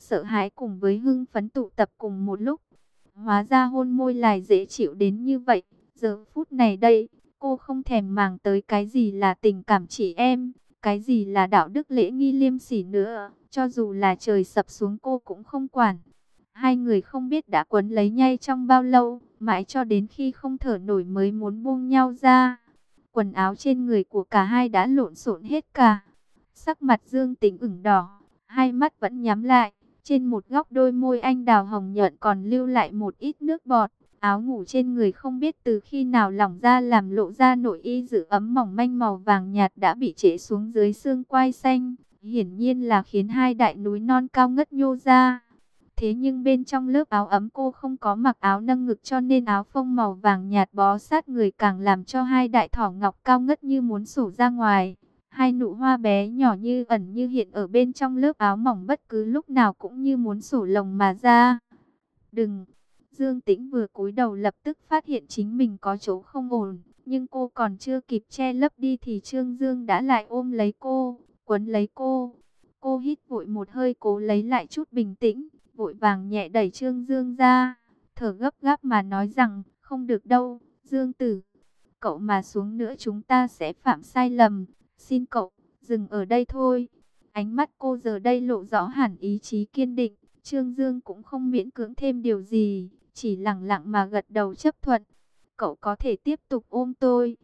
sợ hãi cùng với hưng phấn tụ tập cùng một lúc. Hóa ra hôn môi lại dễ chịu đến như vậy. Giờ phút này đây, cô không thèm màng tới cái gì là tình cảm chị em, cái gì là đạo đức lễ nghi liêm sỉ nữa. Cho dù là trời sập xuống cô cũng không quản. Hai người không biết đã quấn lấy nhau trong bao lâu, mãi cho đến khi không thở nổi mới muốn buông nhau ra. Quần áo trên người của cả hai đã lộn xộn hết cả. Sắc mặt Dương Tĩnh ửng đỏ, hai mắt vẫn nhắm lại. Trên một góc đôi môi anh đào hồng nhuận còn lưu lại một ít nước bọt. Áo ngủ trên người không biết từ khi nào lỏng ra làm lộ ra nội y giữ ấm mỏng manh màu vàng nhạt đã bị trễ xuống dưới xương quai xanh. Hiển nhiên là khiến hai đại núi non cao ngất nhô ra. Thế nhưng bên trong lớp áo ấm cô không có mặc áo nâng ngực cho nên áo phông màu vàng nhạt bó sát người càng làm cho hai đại thỏ ngọc cao ngất như muốn sổ ra ngoài. Hai nụ hoa bé nhỏ như ẩn như hiện ở bên trong lớp áo mỏng bất cứ lúc nào cũng như muốn sổ lồng mà ra. Đừng! Dương Tĩnh vừa cúi đầu lập tức phát hiện chính mình có chỗ không ổn. Nhưng cô còn chưa kịp che lấp đi thì Trương Dương đã lại ôm lấy cô, quấn lấy cô. Cô hít vội một hơi cố lấy lại chút bình tĩnh, vội vàng nhẹ đẩy Trương Dương ra. Thở gấp gáp mà nói rằng, không được đâu, Dương Tử. Cậu mà xuống nữa chúng ta sẽ phạm sai lầm. Xin cậu, dừng ở đây thôi. Ánh mắt cô giờ đây lộ rõ hẳn ý chí kiên định. Trương Dương cũng không miễn cưỡng thêm điều gì, chỉ lặng lặng mà gật đầu chấp thuận. Cậu có thể tiếp tục ôm tôi,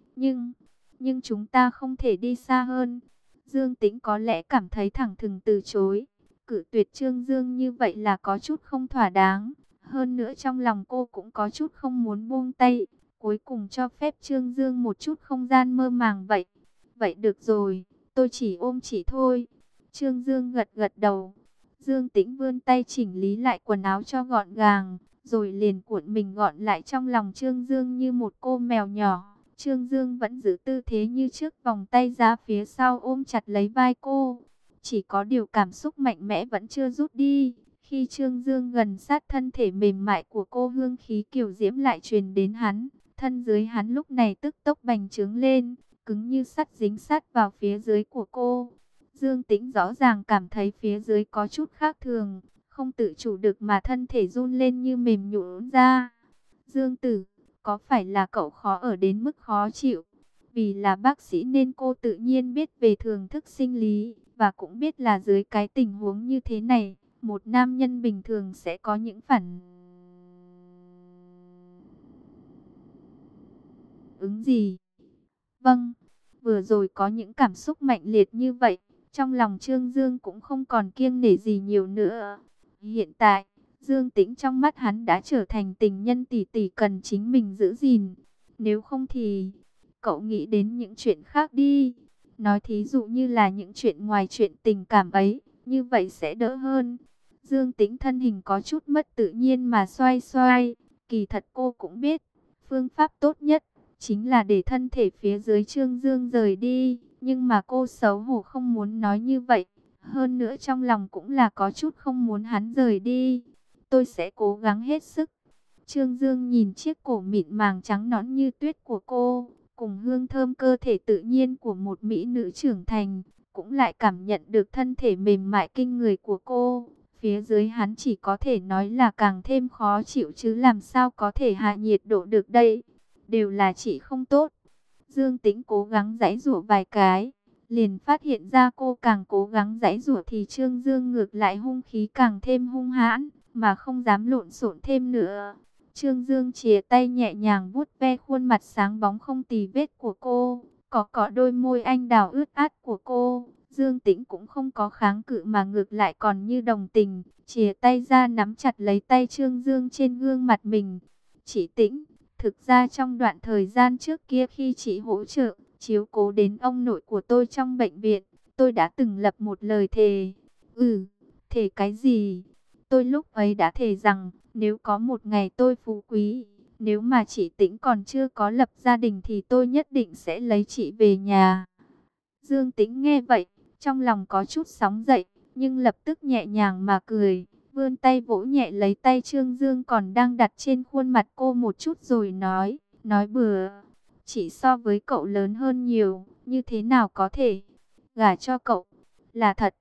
nhưng chúng ta không thể đi xa hơn. Dương Tĩnh có lẽ cảm thấy thẳng thừng từ chối. Cự tuyệt Trương Dương như vậy là có chút không thỏa đáng. Hơn nữa trong lòng cô cũng có chút không muốn buông tay. Cuối cùng cho phép Trương Dương một chút không gian mơ màng vậy. Vậy được rồi, tôi chỉ ôm chị thôi. Trương Dương gật gật đầu. Dương Tĩnh vươn tay chỉnh lý lại quần áo cho gọn gàng, rồi liền cuộn mình gọn lại trong lòng Trương Dương như một cô mèo nhỏ. Trương Dương vẫn giữ tư thế như trước, vòng tay ra phía sau ôm chặt lấy vai cô. Chỉ có điều cảm xúc mạnh mẽ vẫn chưa rút đi. Khi Trương Dương gần sát thân thể mềm mại của cô, hương khí kiều diễm lại truyền đến hắn. Thân dưới hắn lúc này tức tốc bành trướng lên, cứng như sắt dính sát vào phía dưới của cô. Dương Tĩnh rõ ràng cảm thấy phía dưới có chút khác thường, không tự chủ được mà thân thể run lên như mềm nhũn ra. Dương Tử, có phải là cậu khó ở đến mức khó chịu? Vì là bác sĩ nên cô tự nhiên biết về thường thức sinh lý, và cũng biết là dưới cái tình huống như thế này, một nam nhân bình thường sẽ có những phản ứng gì. Vâng, vừa rồi có những cảm xúc mạnh liệt như vậy, trong lòng Trương Dương cũng không còn kiêng nể gì nhiều nữa. Hiện tại, Dương Tĩnh trong mắt hắn đã trở thành tình nhân tỷ tỷ cần chính mình giữ gìn. Nếu không thì, cậu nghĩ đến những chuyện khác đi. Nói thí dụ như là những chuyện ngoài chuyện tình cảm ấy, như vậy sẽ đỡ hơn. Dương Tĩnh thân hình có chút mất tự nhiên mà xoay xoay. Kỳ thật cô cũng biết, phương pháp tốt nhất chính là để thân thể phía dưới Trương Dương rời đi. Nhưng mà cô xấu hổ không muốn nói như vậy. Hơn nữa trong lòng cũng là có chút không muốn hắn rời đi. Tôi sẽ cố gắng hết sức. Trương Dương nhìn chiếc cổ mịn màng trắng nõn như tuyết của cô, cùng hương thơm cơ thể tự nhiên của một mỹ nữ trưởng thành, cũng lại cảm nhận được thân thể mềm mại kinh người của cô. Phía dưới hắn chỉ có thể nói là càng thêm khó chịu chứ làm sao có thể hạ nhiệt độ được đây. Đều là chị không tốt. Dương Tĩnh cố gắng giãy giụa vài cái, liền phát hiện ra cô càng cố gắng giãy giụa thì Trương Dương ngược lại hung khí càng thêm hung hãn, mà không dám lộn xộn thêm nữa. Trương Dương chìa tay nhẹ nhàng vuốt ve khuôn mặt sáng bóng không tì vết của cô, cọ đôi môi anh đào ướt át của cô. Dương Tĩnh cũng không có kháng cự mà ngược lại còn như đồng tình, chìa tay ra nắm chặt lấy tay Trương Dương trên gương mặt mình. Chị Tĩnh, thực ra trong đoạn thời gian trước kia khi chị hỗ trợ, chiếu cố đến ông nội của tôi trong bệnh viện, tôi đã từng lập một lời thề. Thề cái gì? Tôi lúc ấy đã thề rằng, nếu có một ngày tôi phú quý, nếu mà chị Tĩnh còn chưa có lập gia đình thì tôi nhất định sẽ lấy chị về nhà. Dương Tĩnh nghe vậy, trong lòng có chút sóng dậy, nhưng lập tức nhẹ nhàng mà cười, vươn tay vỗ nhẹ lấy tay Trương Dương còn đang đặt trên khuôn mặt cô một chút rồi nói bừa. Chị so với cậu lớn hơn nhiều, như thế nào có thể gả cho cậu? Là thật.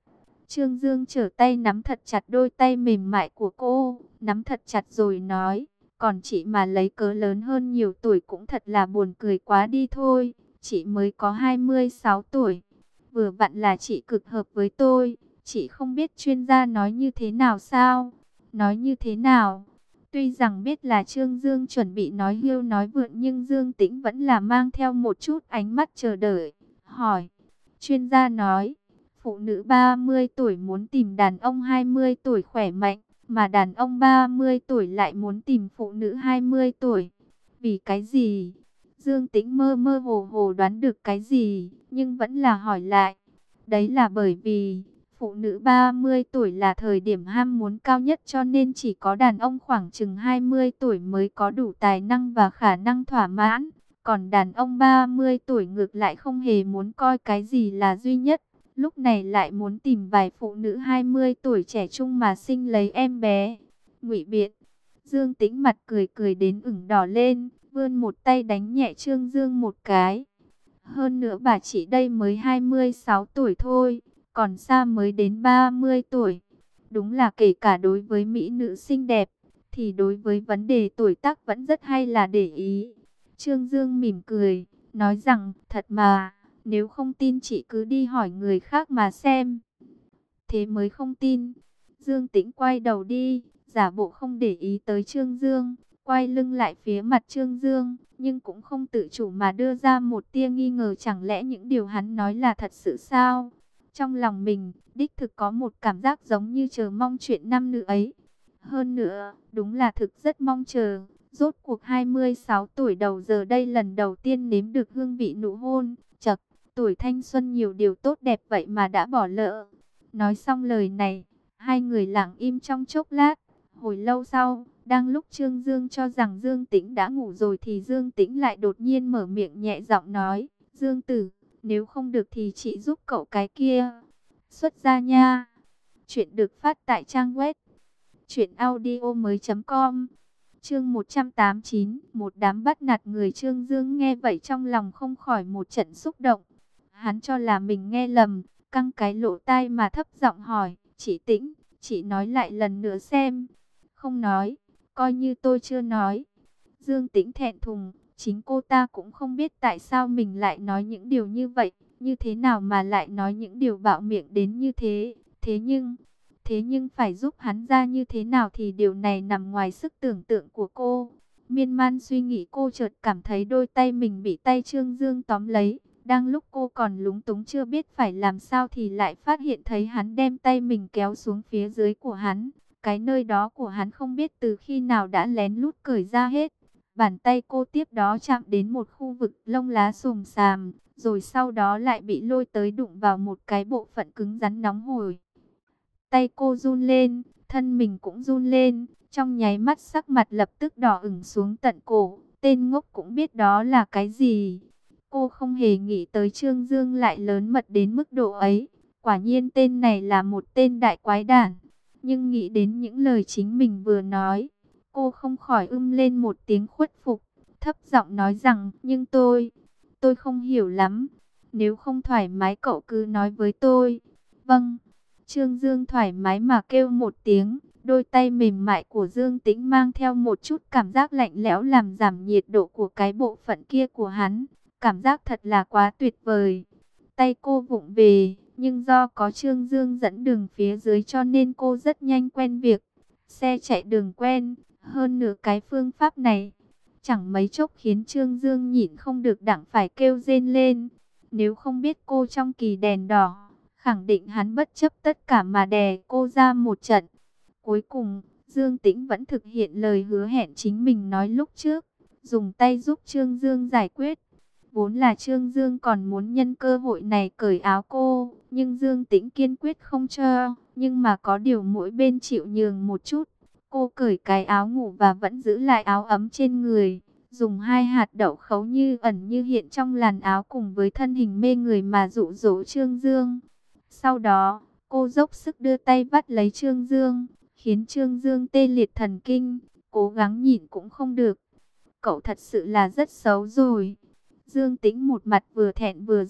Trương Dương trở tay nắm thật chặt đôi tay mềm mại của cô, nắm thật chặt rồi nói, còn chị mà lấy cớ lớn hơn nhiều tuổi cũng thật là buồn cười quá đi thôi, chị mới có 26 tuổi, vừa vặn là chị cực hợp với tôi, chị không biết chuyên gia nói như thế nào sao, nói như thế nào. Tuy rằng biết là Trương Dương chuẩn bị nói hưu nói vượn nhưng Dương Tĩnh vẫn là mang theo một chút ánh mắt chờ đợi, hỏi, chuyên gia nói, phụ nữ 30 tuổi muốn tìm đàn ông 20 tuổi khỏe mạnh, mà đàn ông 30 tuổi lại muốn tìm phụ nữ 20 tuổi. Vì cái gì? Dương Tĩnh mơ mơ hồ hồ đoán được cái gì, nhưng vẫn là hỏi lại. Đấy là bởi vì, phụ nữ 30 tuổi là thời điểm ham muốn cao nhất cho nên chỉ có đàn ông khoảng chừng 20 tuổi mới có đủ tài năng và khả năng thỏa mãn. Còn đàn ông 30 tuổi ngược lại không hề muốn coi cái gì là duy nhất. Lúc này lại muốn tìm vài phụ nữ 20 tuổi trẻ trung mà sinh lấy em bé. Ngụy biện. Dương Tĩnh mặt cười cười đến ửng đỏ lên, vươn một tay đánh nhẹ Trương Dương một cái. Hơn nữa bà chị đây mới 26 tuổi thôi, còn xa mới đến 30 tuổi. Đúng là kể cả đối với mỹ nữ xinh đẹp, thì đối với vấn đề tuổi tác vẫn rất hay là để ý. Trương Dương mỉm cười, nói rằng, thật mà, nếu không tin chị cứ đi hỏi người khác mà xem. Thế mới không tin. Dương Tĩnh quay đầu đi, giả bộ không để ý tới Trương Dương, quay lưng lại phía mặt Trương Dương, nhưng cũng không tự chủ mà đưa ra một tia nghi ngờ, chẳng lẽ những điều hắn nói là thật sự sao? Trong lòng mình, đích thực có một cảm giác giống như chờ mong chuyện nam nữ ấy. Hơn nữa, đúng là thực rất mong chờ. Rốt cuộc 26 tuổi đầu giờ đây lần đầu tiên nếm được hương vị nụ hôn. Chậc, tuổi thanh xuân nhiều điều tốt đẹp vậy mà đã bỏ lỡ. Nói xong lời này, hai người lặng im trong chốc lát. Hồi lâu sau, đang lúc Trương Dương cho rằng Dương Tĩnh đã ngủ rồi thì Dương Tĩnh lại đột nhiên mở miệng nhẹ giọng nói, Dương Tử, nếu không được thì chị giúp cậu cái kia. Xuất ra nha. Chuyện được phát tại trang web truyệnaudiomoi.com. Chương 189, một đám bắt nạt người. Trương Dương nghe vậy trong lòng không khỏi một trận xúc động. Hắn cho là mình nghe lầm, căng cái lỗ tai mà thấp giọng hỏi, chị Tĩnh, chị nói lại lần nữa xem. Không nói, coi như tôi chưa nói. Dương Tĩnh thẹn thùng, chính cô ta cũng không biết tại sao mình lại nói những điều như vậy, như thế nào mà lại nói những điều bạo miệng đến như thế. Thế nhưng phải giúp hắn ra như thế nào thì điều này nằm ngoài sức tưởng tượng của cô. Miên man suy nghĩ cô chợt cảm thấy đôi tay mình bị tay Trương Dương tóm lấy. Đang lúc cô còn lúng túng chưa biết phải làm sao thì lại phát hiện thấy hắn đem tay mình kéo xuống phía dưới của hắn. Cái nơi đó của hắn không biết từ khi nào đã lén lút cởi ra hết. Bàn tay cô tiếp đó chạm đến một khu vực lông lá xồm xàm, rồi sau đó lại bị lôi tới đụng vào một cái bộ phận cứng rắn nóng hổi. Tay cô run lên, thân mình cũng run lên, trong nháy mắt sắc mặt lập tức đỏ ửng xuống tận cổ. Tên ngốc cũng biết đó là cái gì. Cô không hề nghĩ tới Trương Dương lại lớn mật đến mức độ ấy. Quả nhiên tên này là một tên đại quái đản. Nhưng nghĩ đến những lời chính mình vừa nói, cô không khỏi lên một tiếng khuất phục, thấp giọng nói rằng, nhưng tôi không hiểu lắm. Nếu không thoải mái cậu cứ nói với tôi. Vâng. Trương Dương thoải mái mà kêu một tiếng, đôi tay mềm mại của Dương Tĩnh mang theo một chút cảm giác lạnh lẽo làm giảm nhiệt độ của cái bộ phận kia của hắn. Cảm giác thật là quá tuyệt vời. Tay cô vụng về, nhưng do có Trương Dương dẫn đường phía dưới cho nên cô rất nhanh quen việc. Xe chạy đường quen, hơn nửa cái phương pháp này. Chẳng mấy chốc khiến Trương Dương nhịn không được đặng phải kêu rên lên. Nếu không biết cô trong kỳ đèn đỏ, khẳng định hắn bất chấp tất cả mà đè cô ra một trận. Cuối cùng, Dương Tĩnh vẫn thực hiện lời hứa hẹn chính mình nói lúc trước, dùng tay giúp Trương Dương giải quyết. Vốn là Trương Dương còn muốn nhân cơ hội này cởi áo cô, nhưng Dương Tĩnh kiên quyết không cho. Nhưng mà có điều mỗi bên chịu nhường một chút. Cô cởi cái áo ngủ và vẫn giữ lại áo ấm trên người. Dùng hai hạt đậu khấu như ẩn như hiện trong làn áo cùng với thân hình mê người mà dụ dỗ Trương Dương. Sau đó, cô dốc sức đưa tay bắt lấy Trương Dương, khiến Trương Dương tê liệt thần kinh, cố gắng nhịn cũng không được. Cậu thật sự là rất xấu rồi. Dương Tĩnh một mặt vừa thẹn vừa giận,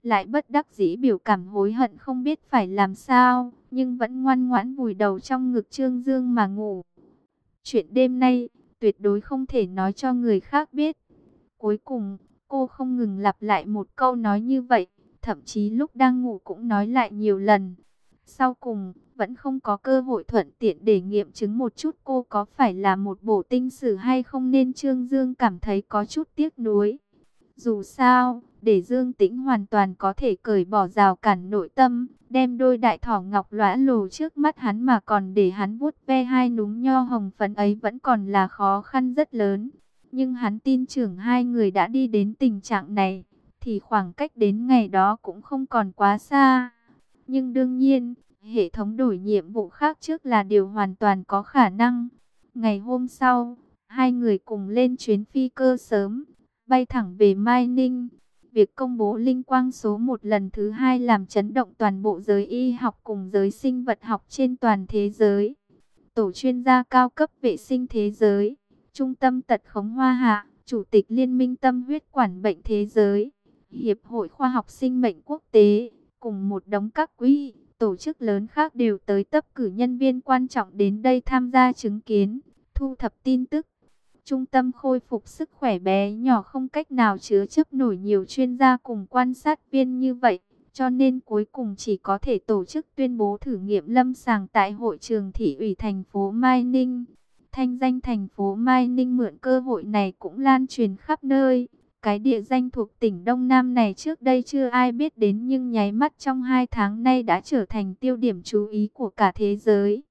lại bất đắc dĩ biểu cảm hối hận không biết phải làm sao, nhưng vẫn ngoan ngoãn vùi đầu trong ngực Trương Dương mà ngủ. Chuyện đêm nay, tuyệt đối không thể nói cho người khác biết. Cuối cùng, cô không ngừng lặp lại một câu nói như vậy, thậm chí lúc đang ngủ cũng nói lại nhiều lần. Sau cùng, vẫn không có cơ hội thuận tiện để nghiệm chứng một chút cô có phải là một bổ tinh sử hay không, nên Trương Dương cảm thấy có chút tiếc nuối. Dù sao, để Dương Tĩnh hoàn toàn có thể cởi bỏ rào cản nội tâm, đem đôi đại thỏ ngọc lõa lồ trước mắt hắn mà còn để hắn vuốt ve hai núm nho hồng phấn ấy vẫn còn là khó khăn rất lớn. Nhưng hắn tin tưởng hai người đã đi đến tình trạng này, thì khoảng cách đến ngày đó cũng không còn quá xa. Nhưng đương nhiên, hệ thống đổi nhiệm vụ khác trước là điều hoàn toàn có khả năng. Ngày hôm sau, hai người cùng lên chuyến phi cơ sớm, bay thẳng về Mai Ninh. Việc công bố linh quang số 1 lần thứ hai làm chấn động toàn bộ giới y học cùng giới sinh vật học trên toàn thế giới. Tổ chuyên gia cao cấp vệ sinh thế giới, Trung tâm Tật khống Hoa Hạ, Chủ tịch Liên minh Tâm huyết quản bệnh thế giới, Hiệp hội Khoa học Sinh mệnh Quốc tế, cùng một đống các quỹ, tổ chức lớn khác đều tới tấp cử nhân viên quan trọng đến đây tham gia chứng kiến, thu thập tin tức. Trung tâm khôi phục sức khỏe bé nhỏ không cách nào chứa chấp nổi nhiều chuyên gia cùng quan sát viên như vậy, cho nên cuối cùng chỉ có thể tổ chức tuyên bố thử nghiệm lâm sàng tại hội trường thị ủy thành phố Mai Ninh. Thanh danh thành phố Mai Ninh mượn cơ hội này cũng lan truyền khắp nơi. Cái địa danh thuộc tỉnh Đông Nam này trước đây chưa ai biết đến, nhưng nháy mắt trong 2 tháng nay đã trở thành tiêu điểm chú ý của cả thế giới.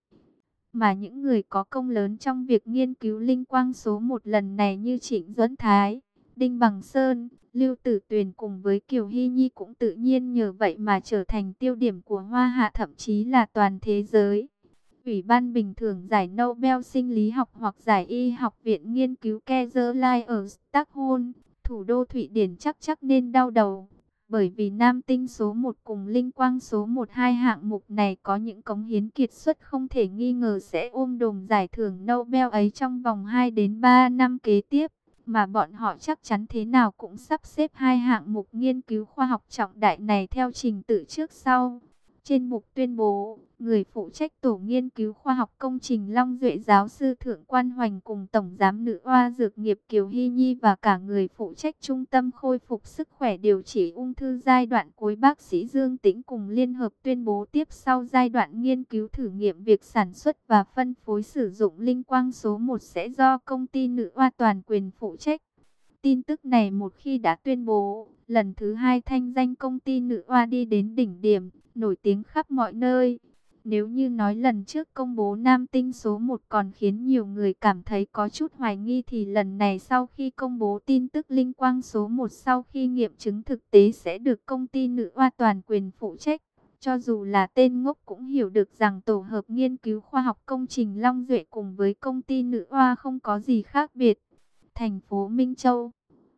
Mà những người có công lớn trong việc nghiên cứu linh quang số 1 lần này như Trịnh Duẫn Thái, Đinh Bằng Sơn, Lưu Tử Tuyền cùng với Kiều Hy Nhi cũng tự nhiên nhờ vậy mà trở thành tiêu điểm của Hoa Hạ, thậm chí là toàn thế giới. Ủy ban bình thường giải Nobel sinh lý học hoặc giải y học viện nghiên cứu Kaiserlei ở Stockholm, thủ đô Thụy Điển chắc nên đau đầu. Bởi vì Nam tinh số 1 cùng Linh quang số 1 hai hạng mục này có những cống hiến kiệt xuất không thể nghi ngờ sẽ ôm đồm giải thưởng Nobel ấy trong vòng 2 đến 3 năm kế tiếp. Mà bọn họ chắc chắn thế nào cũng sắp xếp hai hạng mục nghiên cứu khoa học trọng đại này theo trình tự trước sau. Trên mục tuyên bố, người phụ trách tổ nghiên cứu khoa học công trình Long Duệ giáo sư Thượng Quan Hoành cùng Tổng giám nữ oa dược nghiệp Kiều Hy Nhi và cả người phụ trách Trung tâm khôi phục sức khỏe điều trị ung thư giai đoạn cuối bác sĩ Dương Tĩnh cùng liên hợp tuyên bố tiếp sau giai đoạn nghiên cứu thử nghiệm việc sản xuất và phân phối sử dụng linh quang số 1 sẽ do công ty nữ oa toàn quyền phụ trách. Tin tức này một khi đã tuyên bố, lần thứ hai thanh danh công ty nữ oa đi đến đỉnh điểm, nổi tiếng khắp mọi nơi. Nếu như nói lần trước công bố nam tinh số 1 còn khiến nhiều người cảm thấy có chút hoài nghi, thì lần này sau khi công bố tin tức linh quang số 1 sau khi nghiệm chứng thực tế sẽ được công ty nữ oa toàn quyền phụ trách. Cho dù là tên ngốc cũng hiểu được rằng tổ hợp nghiên cứu khoa học công trình Long Duệ cùng với công ty nữ oa không có gì khác biệt. Thành phố Minh Châu,